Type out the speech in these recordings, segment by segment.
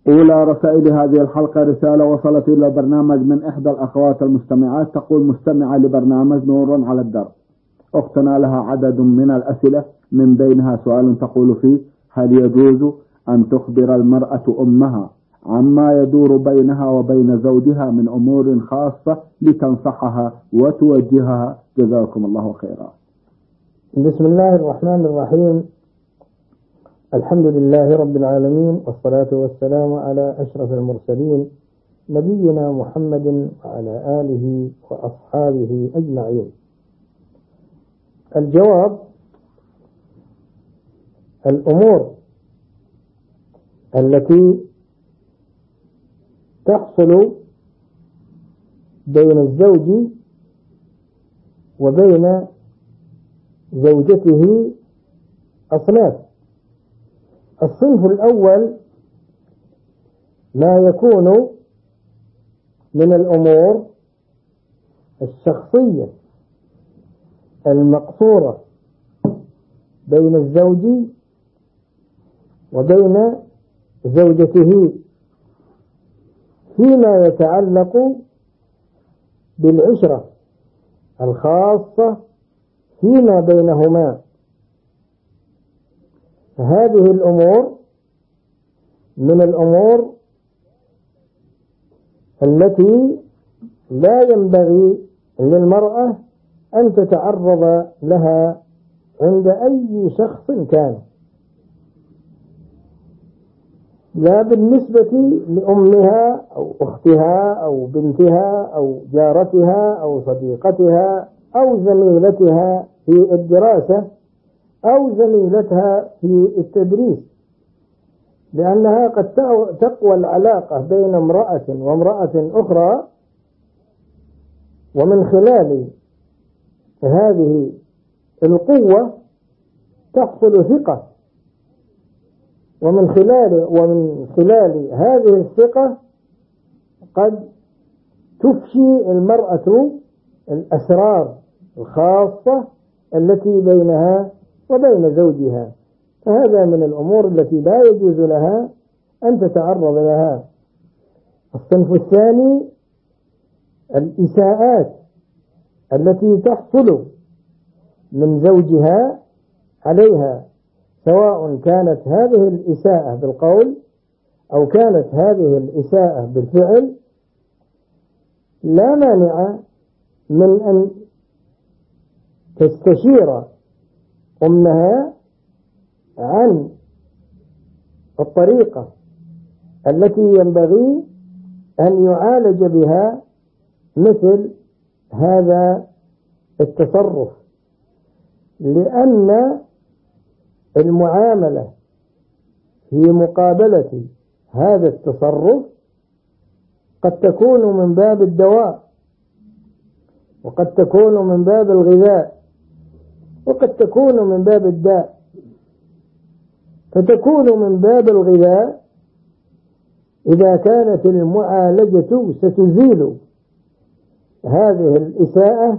أولى رسائل هذه الحلقة رسالة وصلت إلى برنامج من إحدى الأخوات المستمعات، تقول: مستمعة لبرنامج نور على الدرب. أختنا لها عدد من الأسئلة، من بينها سؤال تقول فيه: هل يجوز أن تخبر المرأة أمها عما يدور بينها وبين زوجها من أمور خاصة لتنصحها وتوجهها؟ جزاكم الله خيرا. بسم الله الرحمن الرحيم. الحمد لله رب العالمين، والصلاة والسلام على أشرف المرسلين نبينا محمد وعلى آله وأصحابه أجمعين. الجواب: الأمور التي تحصل بين الزوج وبين زوجته أصناف. الصنف الأول ما يكون من الأمور الشخصية المقصورة بين الزوج وبين زوجته فيما يتعلق بالعشرة الخاصة فيما بينهما. هذه الأمور من الأمور التي لا ينبغي للمرأة أن تتعرض لها عند أي شخص كان، لا بالنسبة لأمها أو أختها أو بنتها أو جارتها أو صديقتها أو زميلتها في الدراسة أو زميلتها في التدريس، لأنها قد تقوى العلاقة بين امرأة وامرأة أخرى، ومن خلال هذه القوة تحصل ثقة، ومن خلال هذه الثقة قد تفشي المرأة الأسرار الخاصة التي بينها وبين زوجها. فهذا من الأمور التي لا يجوز لها أن تتعرض لها. الصنف الثاني الإساءات التي تحصل من زوجها عليها، سواء كانت هذه الإساءة بالقول أو كانت هذه الإساءة بالفعل. لا مانع من أن تستشير أمها عن الطريقة التي ينبغي أن يعالج بها مثل هذا التصرف، لأن المعاملة في مقابلة هذا التصرف قد تكون من باب الدواء، وقد تكون من باب الغذاء، وقد تكون من باب الداء. فتكون من باب الغذاء إذا كانت المعالجة ستزيل هذه الإساءة،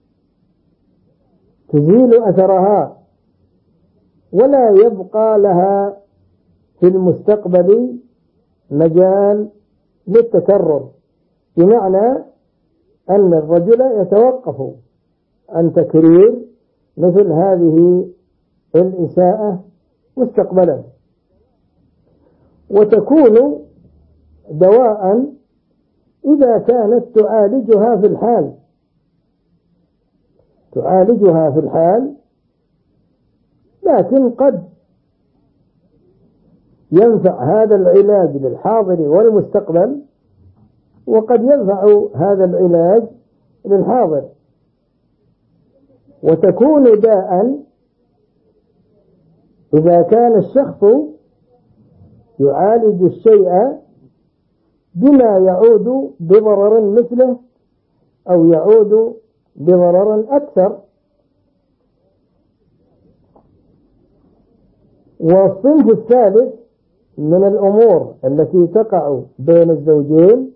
تزيل أثرها، ولا يبقى لها في المستقبل مجال للتكرر، بمعنى أن الرجل يتوقف عن تكرير مثل هذه الإساءة مستقبلا. وتكون دواء إذا كانت تعالجها في الحال، لكن قد ينفع هذا العلاج للحاضر والمستقبل، وقد ينفع هذا العلاج للحاضر. وتكون داء إذا كان الشخص يعالج الشيء بما يعود بضرر مثله أو يعود بضرر أكثر. والصنف الثالث من الأمور التي تقع بين الزوجين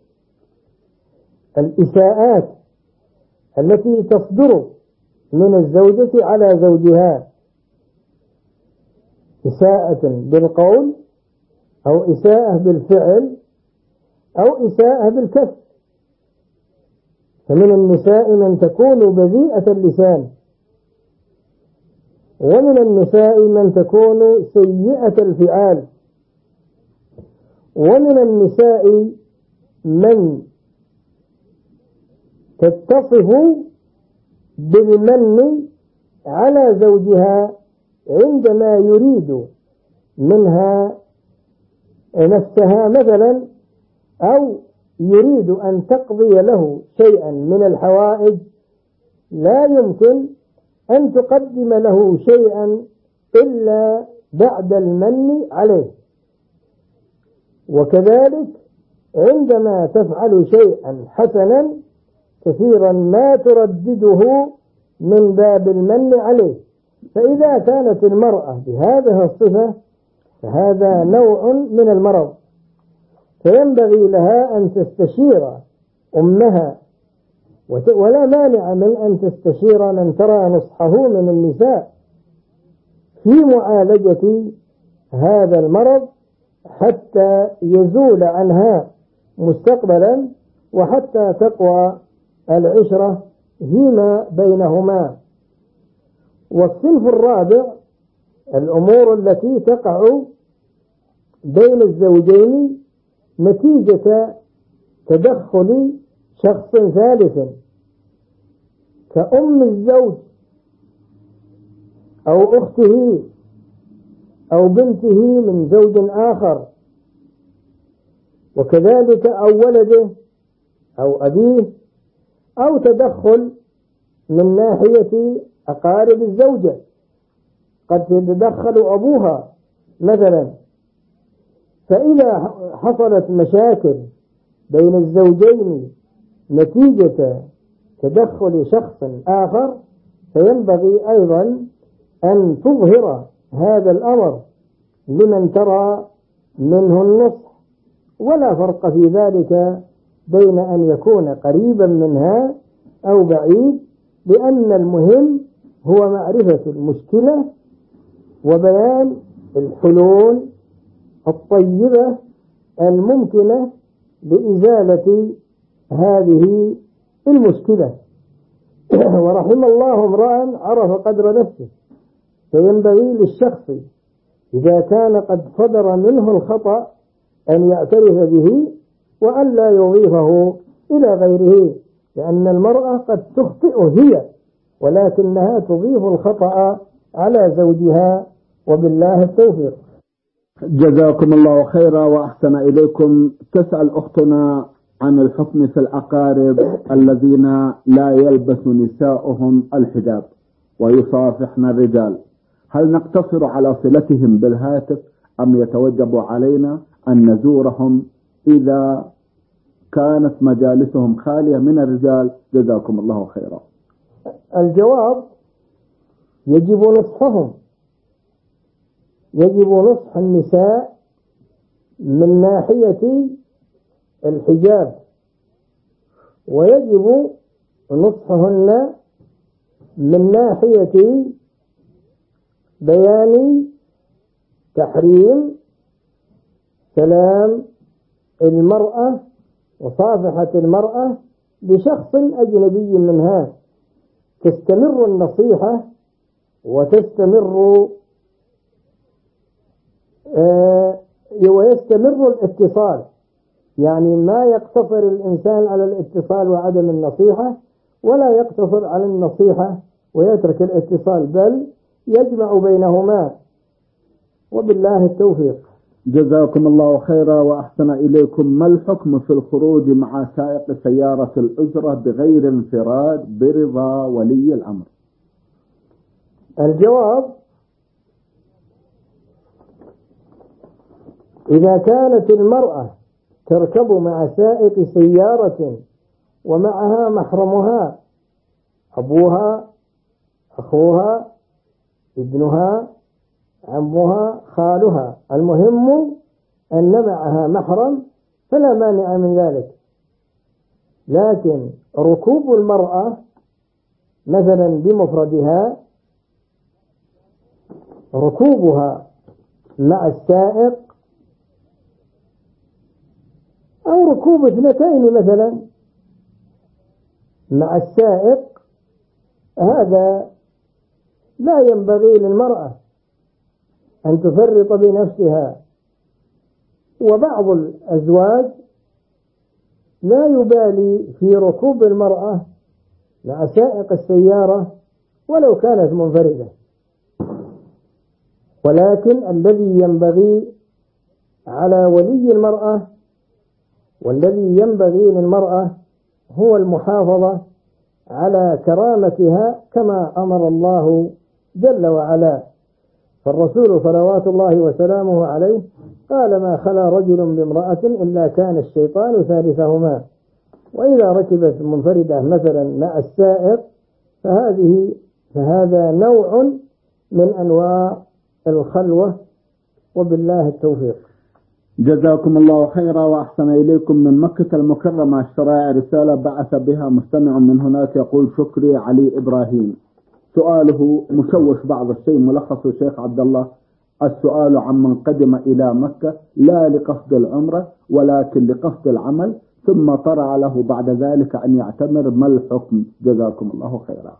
الإساءات التي تصدر من الزوجة على زوجها، إساءة بالقول أو إساءة بالفعل أو إساءة بالكف. فمن النساء من تكون بذيئة اللسان، ومن النساء من تكون سيئة الفعال، ومن النساء من تتصف بالمن على زوجها عندما يريد منها نفسها مثلا، أو يريد أن تقضي له شيئا من الحوائج، لا يمكن أن تقدم له شيئا إلا بعد المن عليه. وكذلك عندما تفعل شيئا حسنا كثيرا ما تردده من باب المن عليه. فإذا كانت المرأة بهذه الصفة فهذا نوع من المرض، فينبغي لها أن تستشير أمها، ولا مانع من أن تستشير من ترى نصحه من النساء في معالجة هذا المرض حتى يزول عنها مستقبلا، وحتى تقوى العشرة فيما بينهما. والصنف الرابع الأمور التي تقع بين الزوجين نتيجة تدخل شخص ثالث، كأم الزوج أو أخته أو بنته من زوج آخر، وكذلك أو ولده أو أبيه، أو تدخل من ناحية أقارب الزوجة، قد يتدخل أبوها مثلا. فإذا حصلت مشاكل بين الزوجين نتيجة تدخل شخص آخر، فينبغي أيضا أن تظهر هذا الأمر لمن ترى منه النصح، ولا فرق في ذلك بين أن يكون قريبا منها أو بعيد، لأن المهم هو معرفة المشكلة وبيان الحلول الطيبة الممكنة لإزالة هذه المشكلة. ورحم الله امرأ عرف قدر نفسه. فينبغي للشخص إذا كان قد صدر منه الخطأ أن يعترف به وأن لا يضيفه إلى غيره، لأن المرأة قد تخطئ هي، ولكنها تضيف الخطأ على زوجها، وبالله التوفيق. جزاكم الله خيرا وأحسن إليكم. تسأل أختنا عن الحكم في الأقارب الذين لا يلبس نساؤهم الحجاب ويصافحن الرجال، هل نقتصر على صلتهم بالهاتف أم يتوجب علينا أن نزورهم إذا كانت مجالسهم خالية من الرجال؟ جزاكم الله خيرا. الجواب يجب نصحهم، يجب نصح النساء من ناحية الحجاب، ويجب نصحهن من ناحية بيان تحريم سلام المرأة وصافحة المرأة لشخص أجنبي منها. تستمر النصيحة ويستمر الاتصال، يعني ما يقتصر الإنسان على الاتصال وعدم النصيحة، ولا يقتصر على النصيحة ويترك الاتصال، بل يجمع بينهما، وبالله التوفيق. جزاكم الله خيرا وأحسن إليكم. ما الحكم في الخروج مع سائق سيارة الأجرة بغير انفراد برضا ولي الأمر؟ الجواب: إذا كانت المرأة تركب مع سائق سيارة ومعها محرمها أبوها، أخوها، ابنها، عمها، خالها، المهم أن معها محرم، فلا مانع من ذلك. لكن ركوب المرأة مثلا بمفردها، ركوبها مع السائق أو ركوب اثنتين مثلا مع السائق، هذا لا ينبغي للمرأة أن تفرط بنفسها. وبعض الأزواج لا يبالي في ركوب المرأة مع سائق السيارة ولو كانت منفردة، ولكن الذي ينبغي على ولي المرأة والذي ينبغي للمرأة هو المحافظة على كرامتها كما أمر الله جل وعلا. فالرسول صلوات الله وسلامه عليه قال: ما خلا رجل بامرأة إلا كان الشيطان ثالثهما. وإذا ركبت منفردة مثلا مع السائق فهذا نوع من أنواع الخلوة، وبالله التوفيق. جزاكم الله خيرا وأحسن إليكم. من مكة المكرمة الشرائع رسالة بعث بها مستمع من هناك يقول: شكري علي إبراهيم. سؤاله مشوش بعض الشيء، ملخص شيخ عبد الله: السؤال عمن قدم إلى مكة لا لقصد العمرة ولكن لقصد العمل، ثم طرأ له بعد ذلك أن يعتمر، ما الحكم؟ جزاكم الله خيرا.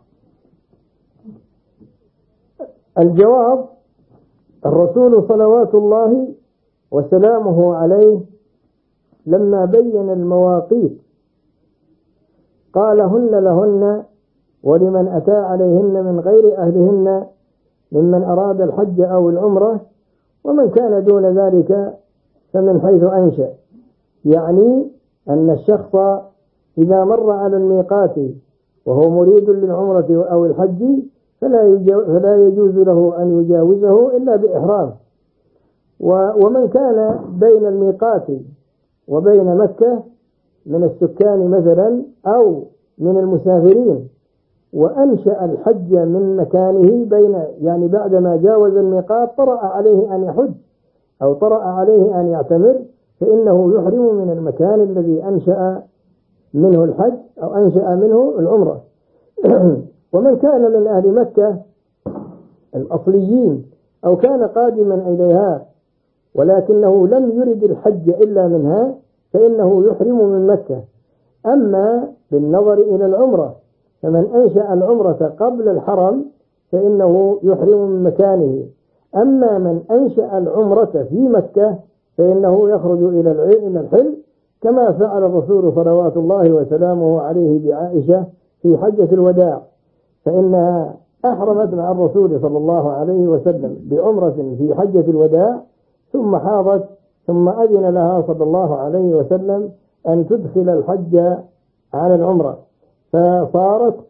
الجواب: الرسول صلوات الله وسلامه عليه لما بين المواقيت قال: هن لهن ولمن أتى عليهن من غير أهلهن ممن أراد الحج أو العمرة، ومن كان دون ذلك فمن حيث أنشأ. يعني أن الشخص إذا مر على الميقات وهو مريد للعمرة أو الحج فلا يجوز له أن يجاوزه إلا بإحرام. ومن كان بين الميقات وبين مكة من السكان مثلا أو من المسافرين وأنشأ الحج من مكانه يعني بعدما جاوز الميقات طرأ عليه أن يحج أو طرأ عليه أن يعتمر، فإنه يحرم من المكان الذي أنشأ منه الحج أو أنشأ منه العمرة. ومن كان من أهل مكة الأصليين أو كان قادما إليها ولكنه لم يرد الحج إلا منها فإنه يحرم من مكة. أما بالنظر إلى العمرة فمن أنشأ العمرة قبل الحرم فإنه يحرم من مكانه. أما من أنشأ العمرة في مكة فإنه يخرج إلى الحل، كما فعل الرسول صلوات الله وسلامه عليه بعائشة في حجة الوداع، فإنها أحرمت مع الرسول صلى الله عليه وسلم بعمرة في حجة الوداع ثم حاضت، ثم أذن لها صلى الله عليه وسلم أن تدخل الحج على العمرة، فصارت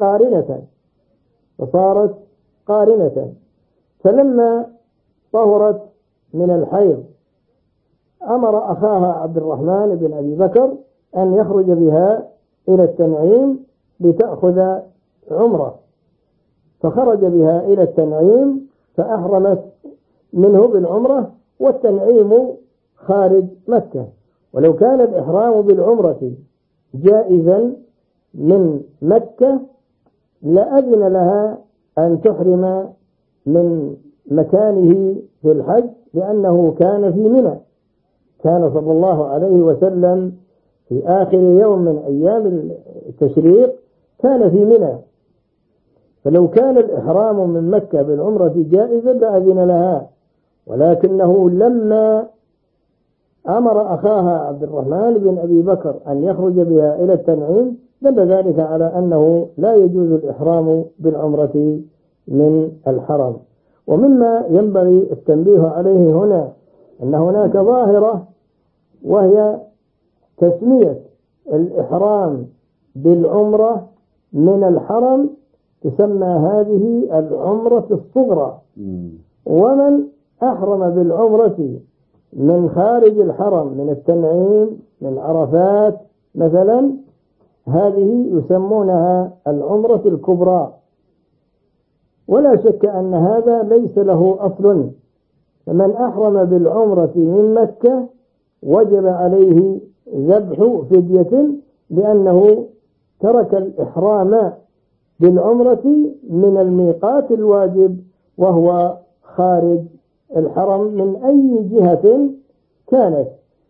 قارنة. فلما طهرت من الحيض أمر أخاها عبد الرحمن بن أبي بكر أن يخرج بها إلى التنعيم لتأخذ عمرة، فخرج بها إلى التنعيم فأحرمت منه بالعمرة، والتنعيم خارج مكة. ولو كان الإحرام بالعمرة جائزا من مكة لأذن لها أن تحرم من مكانه في الحج، لأنه كان في منى، كان صلى الله عليه وسلم في آخر يوم من أيام التشريق كان في منى، فلو كان الإحرام من مكة بالعمرة جائزا لأذن لها، ولكنه لما أمر أخاها عبد الرحمن بن أبي بكر أن يخرج بها إلى التنعيم دل ذلك على أنه لا يجوز الإحرام بالعمرة من الحرم. ومما ينبغي التنبيه عليه هنا أن هناك ظاهرة وهي تسمية الإحرام بالعمرة من الحرم، تسمى هذه العمرة الصغرى. ومن أحرم بالعمرة من خارج الحرم من التنعيم من عرفات مثلا، هذه يسمونها العمرة الكبرى. ولا شك أن هذا ليس له أصل، فمن أحرم بالعمرة من مكة وجب عليه ذبح فدية، لأنه ترك الإحرام بالعمرة من الميقات الواجب وهو خارج الحرم من أي جهة كانت.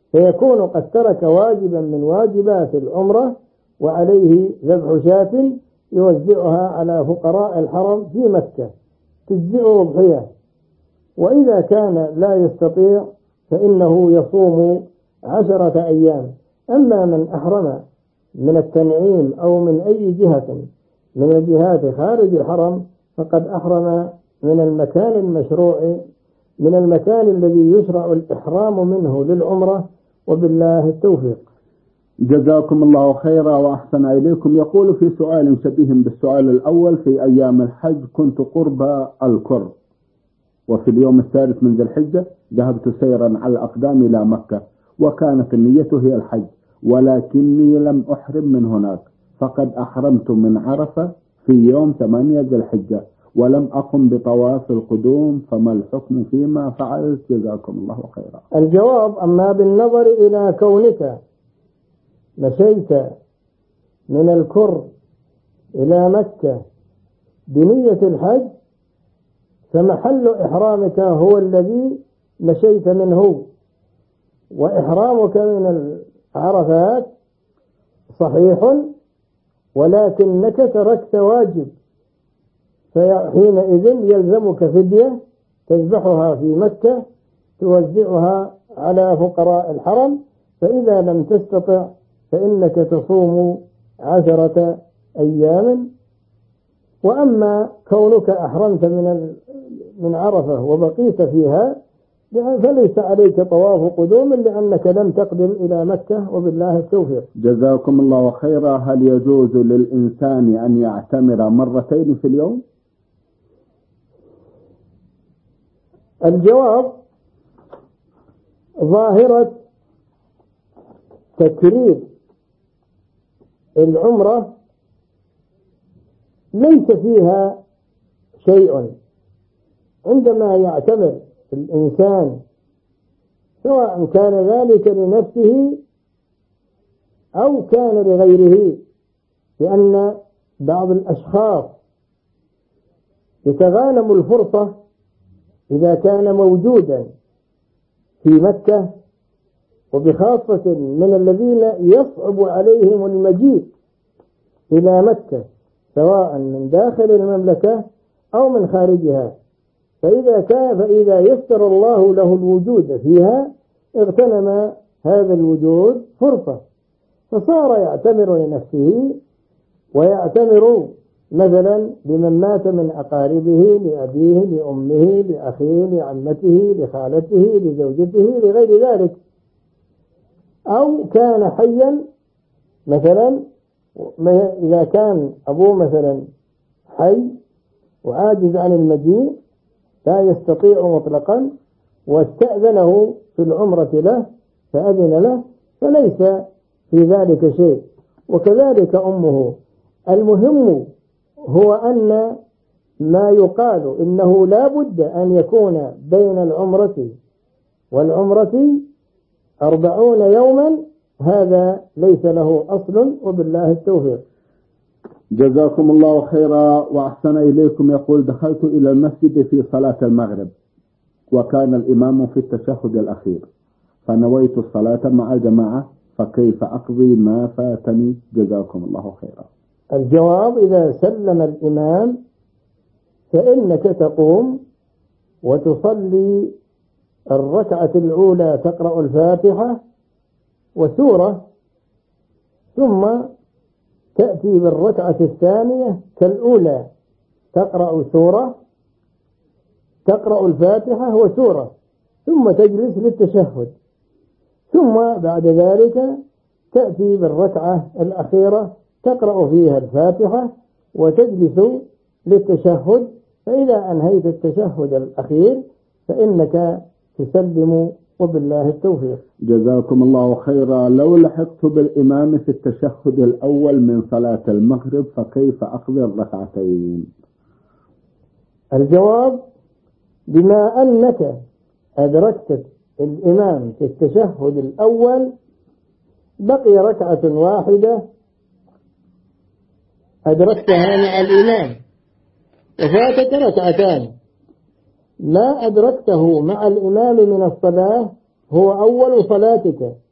فيكون قد ترك واجبا من واجبات العمرة وعليه ذبح شاة يوزعها على فقراء الحرم في مكة تجزئه أضحية. وإذا كان لا يستطيع فإنه يصوم 10 أيام. أما من أحرم من التنعيم أو من أي جهة من الجهات خارج الحرم فقد أحرم من المكان المشروع، من المكان الذي يشرع الإحرام منه للعمرة، وبالله التوفيق. جزاكم الله خيرا وأحسن إليكم. يقول في سؤال شبيه بالسؤال الأول: في أيام الحج كنت قرب الكر، وفي اليوم الثالث من ذي الحجة ذهبت سيرا على الأقدام إلى مكة، وكانت النية هي الحج، ولكني لم أحرم من هناك، فقد أحرمت من عرفة في يوم 8 ذي الحجة ولم أقم بطواف القدوم، فما الحكم فيما فعلت؟ جزاكم الله خيرا. الجواب: أما بالنظر إلى كونك مشيت من الكر إلى مكة بنية الحج فمحل إحرامك هو الذي مشيت منه، وإحرامك من العرفات صحيح، ولكنك تركت واجب، فحينئذ يلزمك فدية تذبحها في مكة توزعها على فقراء الحرم، فإذا لم تستطع فإنك تصوم 10 أيام. وأما كونك أحرمت من عرفة وبقيت فيها فليس عليك طواف قدوم لأنك لم تقدم إلى مكة، وبالله التوفيق. جزاكم الله خيرا. هل يجوز للإنسان أن يعتمر مرتين في اليوم؟ الجواب: ظاهرة تكرير العمرة ليس فيها شيء. عندما يعتمر الإنسان سواء كان ذلك لنفسه أو كان لغيره، لأن بعض الأشخاص يتغانم الفرصة إذا كان موجودا في مكة، وبخاصة من الذين يصعب عليهم المجيء إلى مكة سواء من داخل المملكة أو من خارجها، فإذا يسر الله له الوجود فيها اغتنم هذا الوجود فرصة، فصار يعتمر لنفسه ويعتمر مثلا لمن مات من أقاربه، لأبيه، لأمه، لأخيه، لعمته، لخالته، لزوجته، لغير ذلك. أو كان حيا مثلا، إذا كان أبوه مثلا حي وعاجز عن المجيء لا يستطيع مطلقا واستأذنه في العمرة له فأذن له فليس في ذلك شيء، وكذلك أمه. المهم هو أن ما يقال إنه لا بد أن يكون بين العمرة والعمرة 40 يوما، هذا ليس له أصل، وبالله التوفيق. جزاكم الله خيرا وأحسن إليكم. يقول: دخلت إلى المسجد في صلاة المغرب وكان الإمام في التشهد الأخير، فنويت الصلاة مع الجماعة، فكيف أقضي ما فاتني؟ جزاكم الله خيرا. الجواب: إذا سلم الإمام فإنك تقوم وتصلي الركعة الأولى، تقرأ الفاتحة وسورة، ثم تأتي بالركعة الثانية كالأولى، تقرأ سورة، تقرأ الفاتحة وسورة، ثم تجلس للتشهد، ثم بعد ذلك تأتي بالركعة الأخيرة تقرأ فيها الفاتحة وتجلس للتشهد، فإذا أنهيت التشهد الأخير فإنك تسلم، وبالله التوفيق. جزاكم الله خيرا. لو لحقت بالإمام في التشهد الأول من صلاة المغرب فكيف أقضي الركعتين؟ الجواب: بما أنك أدركت الإمام في التشهد الأول بقي ركعة واحدة أدركتها مع الإمام وفاتك ركعتان. ما أدركته مع الإمام من الصلاة هو أول صلاتك،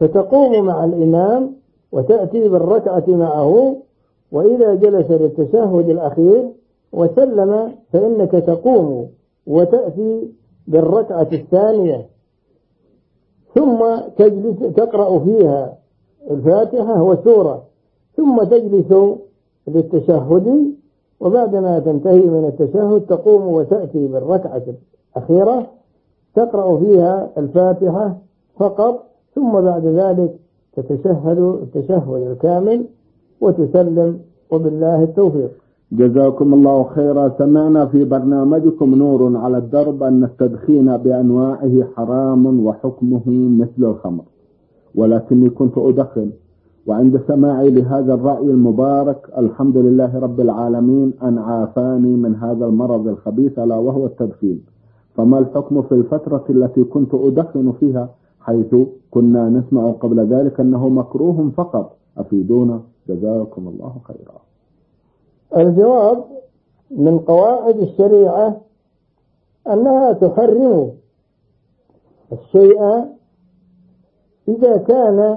فتقوم مع الإمام وتأتي بالركعة معه، وإذا جلس للتشهد الأخير وسلم فإنك تقوم وتأتي بالركعة الثانية، ثم تجلس تقرأ فيها الفاتحة وسورة، ثم تجلس للتشهد، وبعدما تنتهي من التشهد تقوم وتأتي بالركعة الأخيرة تقرأ فيها الفاتحة فقط، ثم بعد ذلك تتشهد التشهد الكامل وتسلم، وبالله التوفيق. جزاكم الله خيرا. سمعنا في برنامجكم نور على الدرب أن التدخين بأنواعه حرام وحكمه مثل الخمر، ولكني كنت أدخن، وعند سماعي لهذا الرأي المبارك الحمد لله رب العالمين أن عافاني من هذا المرض الخبيث ألا وهو التدخين. فما الحكم في الفترة التي كنت أدخن فيها، حيث كنا نسمع قبل ذلك أنه مكروه فقط؟ أفيدونا جزاكم الله خيرا. الجواب: من قواعد الشريعة أنها تحرم الشيء إذا كان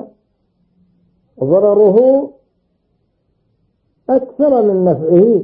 ضرره أكثر من نفعه،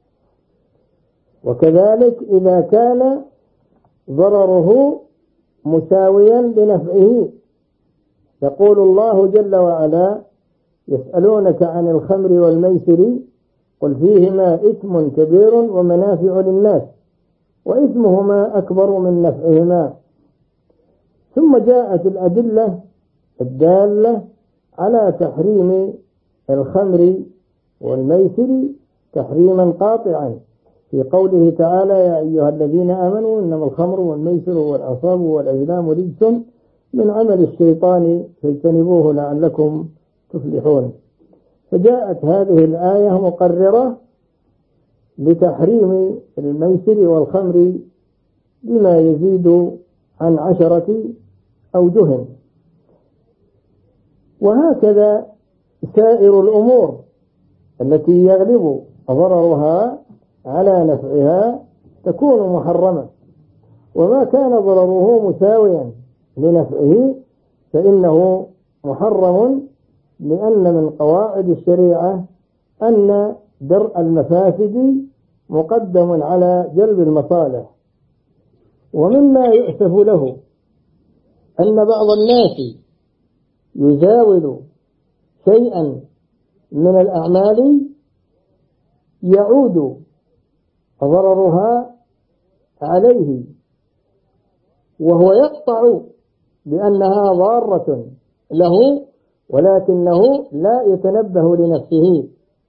وكذلك إذا كان ضرره مساويا لنفعه. يقول الله جل وعلا: يسألونك عن الخمر والميسر قل فيهما إثم كبير ومنافع للناس وإثمهما أكبر من نفعهما. ثم جاءت الأدلة الدالة على تحريم الخمر والميسر تحريما قاطعا في قوله تعالى: يا أيها الذين آمنوا إنما الخمر والميسر والأنصاب والأزلام رجس من عمل الشيطان فاجتنبوه لعلكم تفلحون. فجاءت هذه الآية مقررة لتحريم الميسر والخمر بما يزيد عن 10 أوجه. وهكذا سائر الأمور التي يغلب ضررها على نفعها تكون محرمة، وما كان ضرره مساويا لنفعه فإنه محرم، لأن من قواعد الشريعة أن درء المفاسد مقدم على جلب المصالح. ومما يؤسف له أن بعض الناس يزاول شيئا من الأعمال يعود ضررها عليه، وهو يقطع بأنها ضارة له، ولكنه لا يتنبه لنفسه.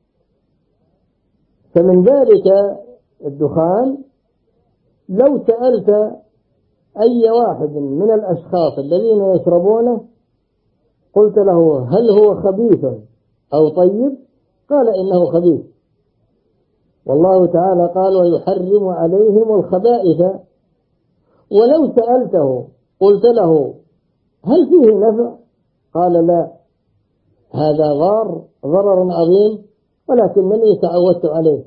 فمن ذلك الدخان. لو سألت أي واحد من الأشخاص الذين يشربونه قلت له: هل هو خبيث أو طيب؟ قال: إنه خبيث. والله تعالى قال: ويحرم عليهم الخبائث. ولو سألته قلت له: هل فيه نفع؟ قال: لا، هذا ضرر عظيم ولكنني تعودت عليه.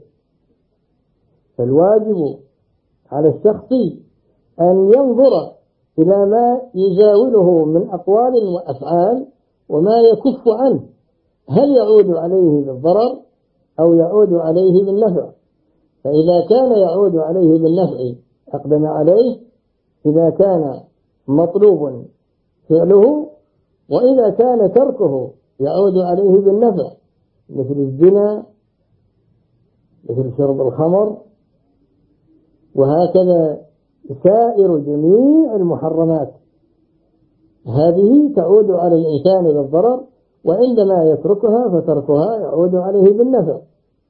فالواجب على الشخص أن ينظر إلى ما يزاوله من أقوال وأفعال وما يكف عنه، هل يعود عليه بالضرر أو يعود عليه بالنفع. فإذا كان يعود عليه بالنفع أقدم عليه، إذا كان مطلوب فعله، وإذا كان تركه يعود عليه بالنفع، مثل الزنا، مثل شرب الخمر، وهكذا سائر جميع المحرمات هذه تعود على الإنسان بالضرر، وعندما يتركها فتركها يعود عليه بالنفع.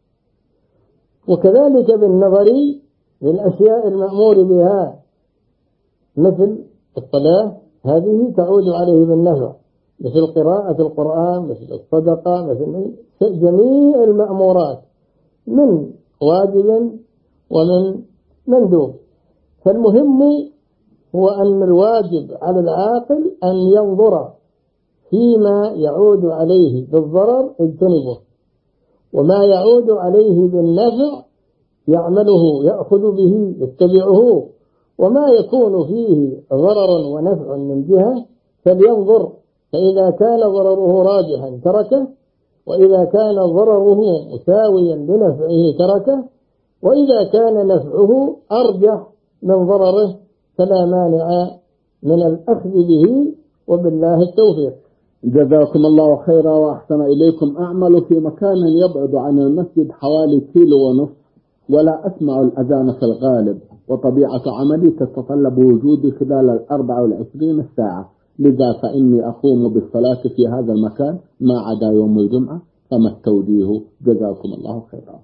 وكذلك بالنظر للأشياء المأمور بها مثل الصلاة، هذه تعود عليه بالنفع، مثل قراءة القرآن، مثل الصدقة، مثل جميع المأمورات من واجب ومن مندوب. فالمهم هو أن الواجب على العاقل أن ينظر فيما يعود عليه بالضرر اجتنبه، وما يعود عليه بالنفع يعمله، يأخذ به، يتبعه، وما يكون فيه ضرر ونفع من جهة فلينظر فإذا كان ضرره راجحا تركه، وإذا كان ضرره مساويا لنفعه تركه، وإذا كان نفعه أرجح من ضرره فلا مانع من الأخذ به، وبالله التوفيق. جزاكم الله خيرا وأحسن إليكم. أعمل في مكان يبعد عن المسجد حوالي 1.5 كيلو ولا أسمع الأذان في الغالب، وطبيعة عملي تتطلب وجودي خلال 24 ساعة، لذا فإني أقوم بالصلاة في هذا المكان ما عدا يوم الجمعة، فما التوجيه؟ جزاكم الله خيرا.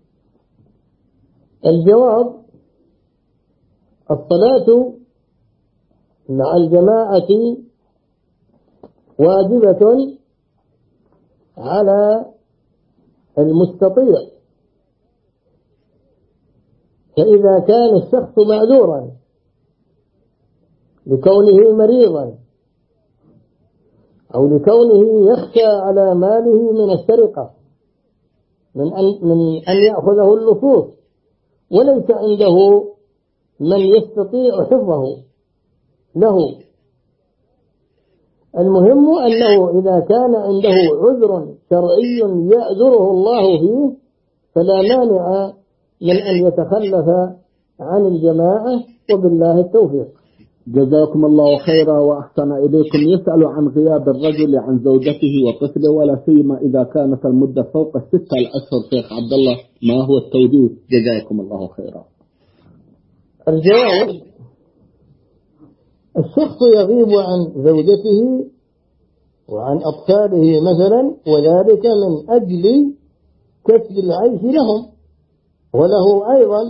الجواب: الصلاة مع الجماعة واجبة على المستطيع، فإذا كان الشخص معذورا لكونه مريضا أو لكونه يخشى على ماله من السرقة، من أن يأخذه اللصوص، وليس عنده من يستطيع حفظه له، المهم أنه إذا كان عنده عذر شرعي يعذره الله فيه فلا مانع من أن يتخلف عن الجماعة، وبالله التوفيق. جزاكم الله خيرا وأحسن إليكم. يسأل عن غياب الرجل عن زوجته وطفله، ولا سيما إذا كانت المدة فوق 6 أشهر. شيخ عبد الله، ما هو التوجيه؟ جزاكم الله خيرا. الجواب: الشخص يغيب عن زوجته وعن أطفاله مثلا، وذلك من أجل كسب العيش لهم وله أيضا،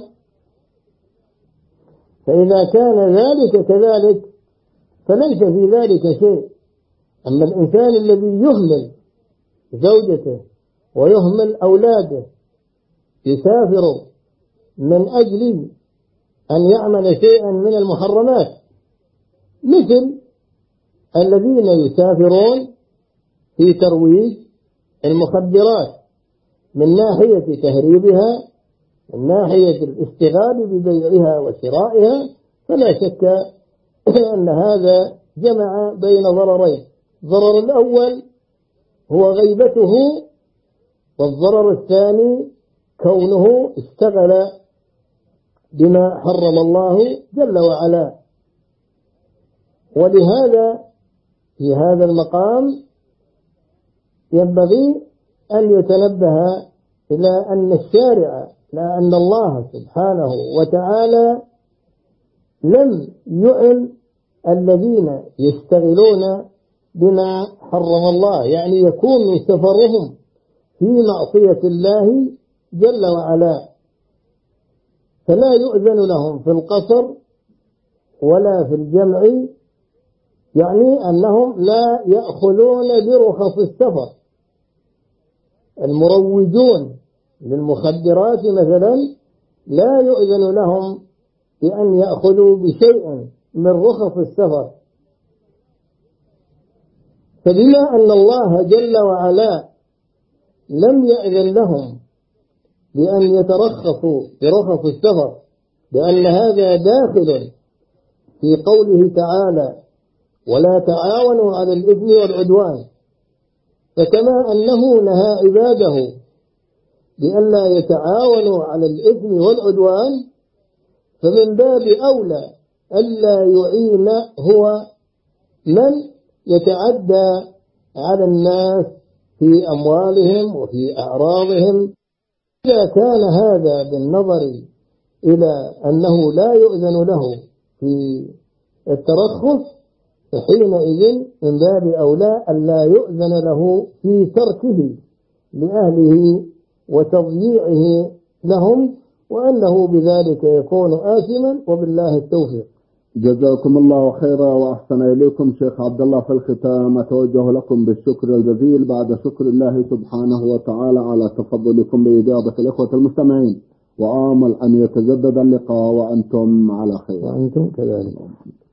فإذا كان ذلك كذلك فليس في ذلك شيء. أما الإنسان الذي يهمل زوجته ويهمل أولاده، يسافر من أجل أن يعمل شيئا من المحرمات، مثل الذين يسافرون في ترويج المخدرات من ناحية تهريبها، من ناحية الاشتغال ببيعها وشرائها، فلا شك أن هذا جمع بين ضررين: الضرر الأول هو غيبته، والضرر الثاني كونه اشتغل بما حرم الله جل وعلا. ولهذا في هذا المقام ينبغي أن يتنبه إلى أن الشارع، لا أن الله سبحانه وتعالى لم يعن الذين يشتغلون بما حرم الله، يعني يكون سفرهم في معصية الله جل وعلا، فلا يؤذن لهم في القصر ولا في الجمع، يعني أنهم لا يأخذون برخص السفر. المروجون للمخدرات مثلا لا يؤذن لهم بأن يأخذوا بشيء من رخص السفر، فبما أن الله جل وعلا لم يأذن لهم بأن يترخصوا برخص السفر، لأن هذا داخل في قوله تعالى: ولا تعاونوا على الإثم والعدوان، فكما أنه نهى عباده بأن لا يتعاونوا على الإثم والعدوان، فمن باب أولى ألا يعين هو من يتعدى على الناس في أموالهم وفي أعراضهم. إذا كان هذا بالنظر إلى أنه لا يؤذن له في الترخص، فحينئذ من باب أولى ألا يؤذن له في تركه لأهله وتضييعه لهم، وأنه بذلك يكون آثما، وبالله التوفيق. جزاكم الله خيرا وأحسن إليكم. شيخ عبد الله، في الختام أتوجه لكم بالشكر الجزيل بعد شكر الله سبحانه وتعالى على تفضلكم بإجابة الإخوة المستمعين، وآمل أن يتجدد اللقاء وأنتم على خير. وأنتم كذلك.